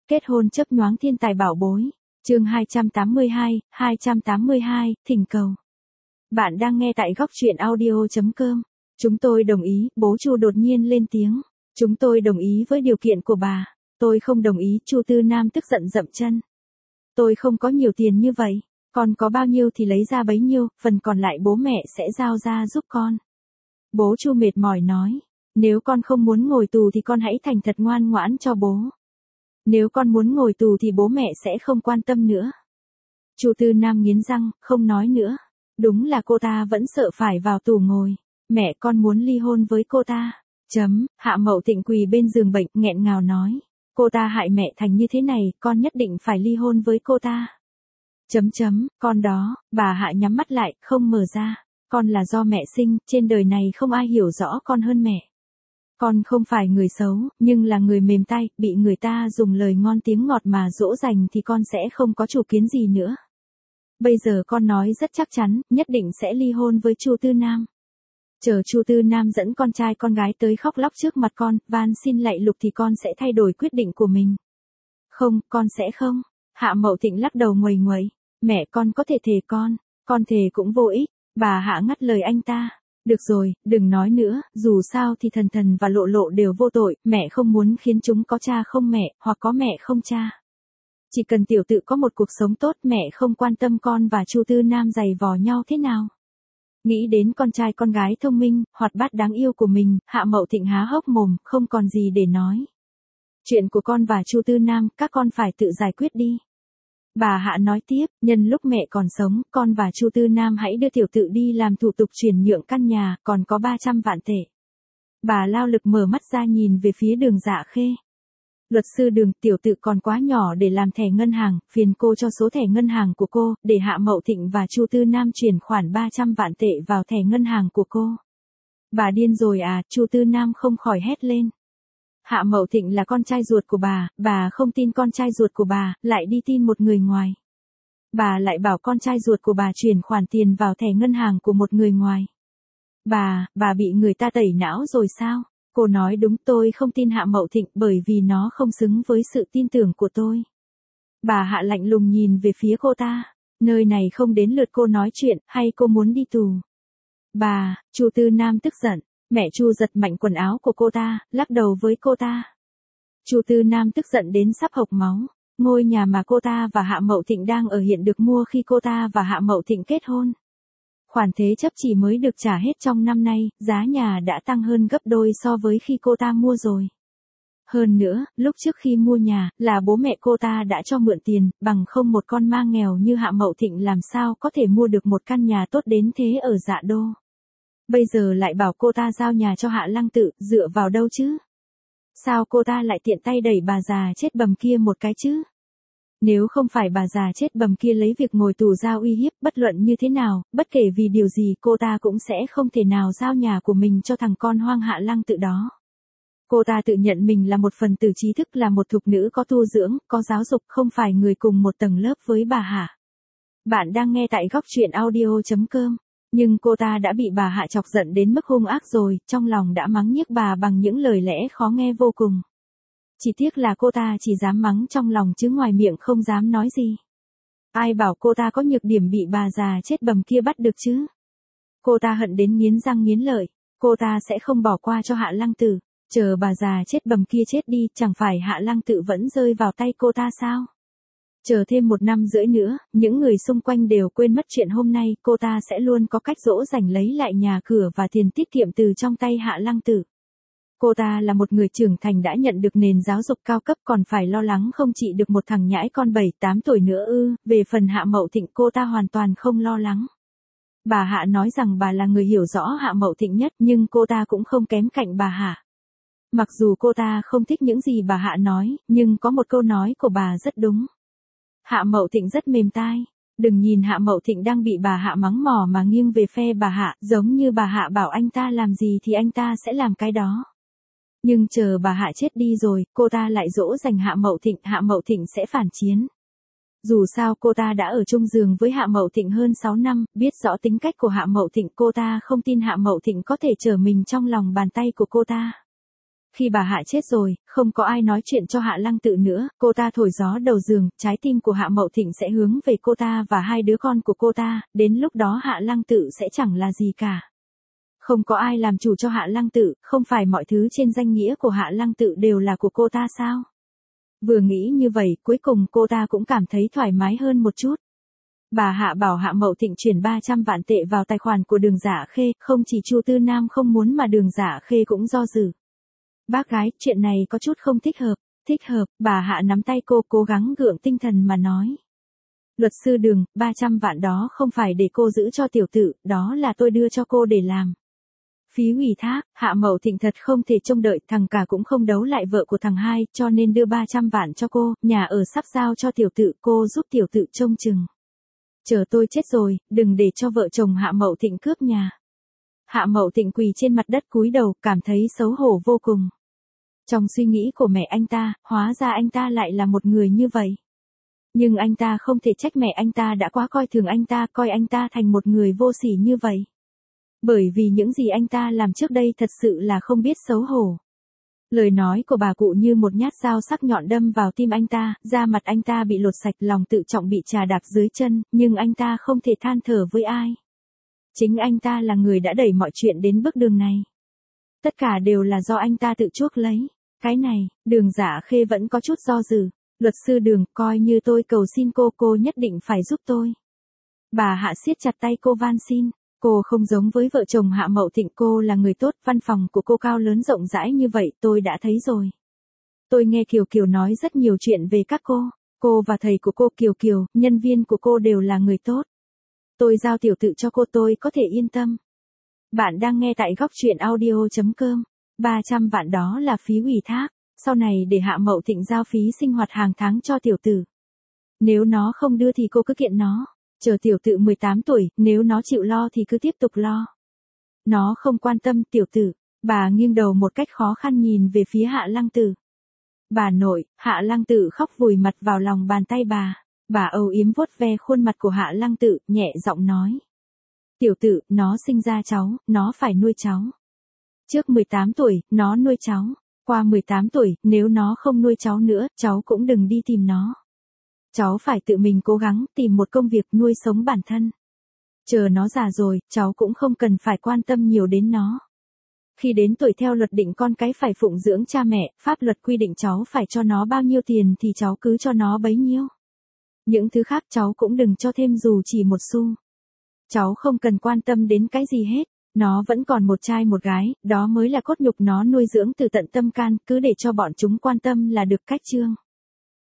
Kết hôn chớp nhoáng thiên tài bảo bối. Chương 282, thỉnh cầu. Bạn đang nghe tại góc truyện audio.com. Chúng tôi đồng ý, bố Chu đột nhiên lên tiếng. Chúng tôi đồng ý với điều kiện của bà. Tôi không đồng ý, Chu Tư Nam tức giận dậm chân. Tôi không có nhiều tiền như vậy. Con có bao nhiêu thì lấy ra bấy nhiêu, phần còn lại bố mẹ sẽ giao ra giúp con. Bố Chu mệt mỏi nói. Nếu con không muốn ngồi tù thì con hãy thành thật ngoan ngoãn cho bố. Nếu con muốn ngồi tù thì bố mẹ sẽ không quan tâm nữa. Chu Tư Nam nghiến răng, không nói nữa. Đúng là cô ta vẫn sợ phải vào tù ngồi. Mẹ con muốn ly hôn với cô ta. Hạ Mậu Thịnh quỳ bên giường bệnh, nghẹn ngào nói. Cô ta hại mẹ thành như thế này, con nhất định phải ly hôn với cô ta. Con đó, bà Hạ nhắm mắt lại, không mở ra. Con là do mẹ sinh, trên đời này không ai hiểu rõ con hơn mẹ. Con không phải người xấu, nhưng là người mềm tay, bị người ta dùng lời ngon tiếng ngọt mà dỗ dành thì con sẽ không có chủ kiến gì nữa. Bây giờ con nói rất chắc chắn, nhất định sẽ ly hôn với Chu Tư Nam. Chờ Chu Tư Nam dẫn con trai con gái tới khóc lóc trước mặt con, van xin lạy lục thì con sẽ thay đổi quyết định của mình. Không, con sẽ không. Hạ Mậu Thịnh lắc đầu nguầy nguậy. Mẹ con có thể thề con thề cũng vô ích. Bà Hạ ngắt lời anh ta. Được rồi, đừng nói nữa, dù sao thì Thần Thần và Lộ Lộ đều vô tội, mẹ không muốn khiến chúng có cha không mẹ, hoặc có mẹ không cha. Chỉ cần tiểu tự có một cuộc sống tốt, mẹ không quan tâm con và Chu Tư Nam giày vò nhau thế nào. Nghĩ đến con trai con gái thông minh, hoạt bát đáng yêu của mình, Hạ Mậu Thịnh há hốc mồm, không còn gì để nói. Chuyện của con và Chu Tư Nam, các con phải tự giải quyết đi. Bà Hạ nói tiếp, nhân lúc mẹ còn sống, con và Chu Tư Nam hãy đưa tiểu tự đi làm thủ tục chuyển nhượng căn nhà, còn có 300 vạn tệ. Bà lao lực mở mắt ra nhìn về phía Đường Dạ Khê. Luật sư Đường, tiểu tự còn quá nhỏ để làm thẻ ngân hàng, phiền cô cho số thẻ ngân hàng của cô, để Hạ Mậu Thịnh và Chu Tư Nam chuyển khoản 300 vạn tệ vào thẻ ngân hàng của cô. Bà điên rồi à, Chu Tư Nam không khỏi hét lên. Hạ Mậu Thịnh là con trai ruột của bà không tin con trai ruột của bà, lại đi tin một người ngoài. Bà lại bảo con trai ruột của bà chuyển khoản tiền vào thẻ ngân hàng của một người ngoài. Bà bị người ta tẩy não rồi sao? Cô nói đúng, tôi không tin Hạ Mậu Thịnh bởi vì nó không xứng với sự tin tưởng của tôi. Bà Hạ lạnh lùng nhìn về phía cô ta. Nơi này không đến lượt cô nói chuyện, hay cô muốn đi tù? Chu Tư Nam tức giận. Mẹ Chu giật mạnh quần áo của cô ta, lắc đầu với cô ta. Chu Tư Nam tức giận đến sắp hộc máu. Ngôi nhà mà cô ta và Hạ Mậu Thịnh đang ở hiện được mua khi cô ta và Hạ Mậu Thịnh kết hôn. Khoản thế chấp chỉ mới được trả hết trong năm nay, giá nhà đã tăng hơn gấp đôi so với khi cô ta mua rồi. Hơn nữa, lúc trước khi mua nhà, là bố mẹ cô ta đã cho mượn tiền, bằng không một con ma nghèo như Hạ Mậu Thịnh làm sao có thể mua được một căn nhà tốt đến thế ở Dạ Đô. Bây giờ lại bảo cô ta giao nhà cho Hạ Lăng Tự, dựa vào đâu chứ? Sao cô ta lại tiện tay đẩy bà già chết bầm kia một cái chứ? Nếu không phải bà già chết bầm kia lấy việc ngồi tù ra uy hiếp, bất luận như thế nào, bất kể vì điều gì cô ta cũng sẽ không thể nào giao nhà của mình cho thằng con hoang Hạ Lăng Tự đó. Cô ta tự nhận mình là một phần tử trí thức, là một thục nữ có tu dưỡng, có giáo dục, không phải người cùng một tầng lớp với bà Hạ. Bạn đang nghe tại góc truyện audio.com. Nhưng cô ta đã bị bà Hạ chọc giận đến mức hung ác rồi, trong lòng đã mắng nhiếc bà bằng những lời lẽ khó nghe vô cùng. Chỉ tiếc là cô ta chỉ dám mắng trong lòng chứ ngoài miệng không dám nói gì. Ai bảo cô ta có nhược điểm bị bà già chết bầm kia bắt được chứ? Cô ta hận đến nghiến răng nghiến lợi, cô ta sẽ không bỏ qua cho Hạ Lăng Tự. Chờ bà già chết bầm kia chết đi, chẳng phải Hạ Lăng Tự vẫn rơi vào tay cô ta sao? Chờ thêm 1 năm rưỡi nữa, những người xung quanh đều quên mất chuyện hôm nay, cô ta sẽ luôn có cách dỗ dành lấy lại nhà cửa và tiền tiết kiệm từ trong tay Hạ Lăng Tự. Cô ta là một người trưởng thành đã nhận được nền giáo dục cao cấp, còn phải lo lắng không trị được một thằng nhãi con 7-8 tuổi nữa ư? Về phần Hạ Mậu Thịnh cô ta hoàn toàn không lo lắng. Bà Hạ nói rằng bà là người hiểu rõ Hạ Mậu Thịnh nhất, nhưng cô ta cũng không kém cạnh bà Hạ. Mặc dù cô ta không thích những gì bà Hạ nói, nhưng có một câu nói của bà rất đúng. Hạ Mậu Thịnh rất mềm tai. Đừng nhìn Hạ Mậu Thịnh đang bị bà Hạ mắng mỏ mà nghiêng về phe bà Hạ, giống như bà Hạ bảo anh ta làm gì thì anh ta sẽ làm cái đó. Nhưng chờ bà Hạ chết đi rồi, cô ta lại dỗ dành Hạ Mậu Thịnh sẽ phản chiến. Dù sao cô ta đã ở chung giường với Hạ Mậu Thịnh hơn 6 năm, biết rõ tính cách của Hạ Mậu Thịnh, cô ta không tin Hạ Mậu Thịnh có thể trở mình trong lòng bàn tay của cô ta. Khi bà Hạ chết rồi, không có ai nói chuyện cho Hạ Lăng Tự nữa, cô ta thổi gió đầu giường, trái tim của Hạ Mậu Thịnh sẽ hướng về cô ta và hai đứa con của cô ta, đến lúc đó Hạ Lăng Tự sẽ chẳng là gì cả. Không có ai làm chủ cho Hạ Lăng Tự, không phải mọi thứ trên danh nghĩa của Hạ Lăng Tự đều là của cô ta sao? Vừa nghĩ như vậy, cuối cùng cô ta cũng cảm thấy thoải mái hơn một chút. Bà Hạ bảo Hạ Mậu Thịnh chuyển 300 vạn tệ vào tài khoản của Đường Dạ Khê, không chỉ Chu Tư Nam không muốn mà Đường Dạ Khê cũng do dự. Bác gái, chuyện này có chút không thích hợp. Thích hợp, bà Hạ nắm tay cô cố gắng gượng tinh thần mà nói. Luật sư Đường, 300 vạn đó không phải để cô giữ cho tiểu tử, đó là tôi đưa cho cô để làm phí ủy thác. Hạ Mậu Thịnh thật không thể trông đợi, thằng cả cũng không đấu lại vợ của thằng hai, cho nên đưa 300 vạn cho cô, nhà ở sắp giao cho tiểu tử, cô giúp tiểu tử trông chừng. Chờ tôi chết rồi, đừng để cho vợ chồng Hạ Mậu Thịnh cướp nhà. Hạ Mậu Thịnh quỳ trên mặt đất cúi đầu, cảm thấy xấu hổ vô cùng. Trong suy nghĩ của mẹ anh ta, hóa ra anh ta lại là một người như vậy. Nhưng anh ta không thể trách mẹ anh ta đã quá coi thường anh ta, coi anh ta thành một người vô sỉ như vậy. Bởi vì những gì anh ta làm trước đây thật sự là không biết xấu hổ. Lời nói của bà cụ như một nhát dao sắc nhọn đâm vào tim anh ta, da mặt anh ta bị lột sạch, lòng tự trọng bị trà đạp dưới chân, nhưng anh ta không thể than thở với ai. Chính anh ta là người đã đẩy mọi chuyện đến bước đường này. Tất cả đều là do anh ta tự chuốc lấy. Cái này, Đường Dạ Khê vẫn có chút do dự. Luật sư Đường, coi như tôi cầu xin cô nhất định phải giúp tôi. Bà Hạ siết chặt tay cô van xin. Cô không giống với vợ chồng Hạ Mậu Thịnh, cô là người tốt, văn phòng của cô cao lớn rộng rãi như vậy, tôi đã thấy rồi. Tôi nghe Kiều Kiều nói rất nhiều chuyện về các cô và thầy của cô Kiều Kiều, nhân viên của cô đều là người tốt. Tôi giao tiểu tự cho cô, tôi có thể yên tâm. Bạn đang nghe tại góc truyện audio.com. 300 vạn đó là phí ủy thác, sau này để Hạ Mậu Thịnh giao phí sinh hoạt hàng tháng cho tiểu tử. Nếu nó không đưa thì cô cứ kiện nó. Chờ tiểu tự 18 tuổi, nếu nó chịu lo thì cứ tiếp tục lo. Nó không quan tâm tiểu tử. Bà nghiêng đầu một cách khó khăn nhìn về phía Hạ Lăng Tử. Bà nội, Hạ Lăng Tử khóc vùi mặt vào lòng bàn tay bà. Bà âu yếm vuốt ve khuôn mặt của Hạ Lăng Tử, nhẹ giọng nói. Tiểu tử, nó sinh ra cháu, nó phải nuôi cháu. Trước 18 tuổi, nó nuôi cháu. Qua 18 tuổi, nếu nó không nuôi cháu nữa, cháu cũng đừng đi tìm nó. Cháu phải tự mình cố gắng tìm một công việc nuôi sống bản thân. Chờ nó già rồi, cháu cũng không cần phải quan tâm nhiều đến nó. Khi đến tuổi theo luật định con cái phải phụng dưỡng cha mẹ, pháp luật quy định cháu phải cho nó bao nhiêu tiền thì cháu cứ cho nó bấy nhiêu. Những thứ khác cháu cũng đừng cho thêm dù chỉ một xu. Cháu không cần quan tâm đến cái gì hết. Nó vẫn còn một trai một gái, đó mới là cốt nhục nó nuôi dưỡng từ tận tâm can, cứ để cho bọn chúng quan tâm là được. Cách chương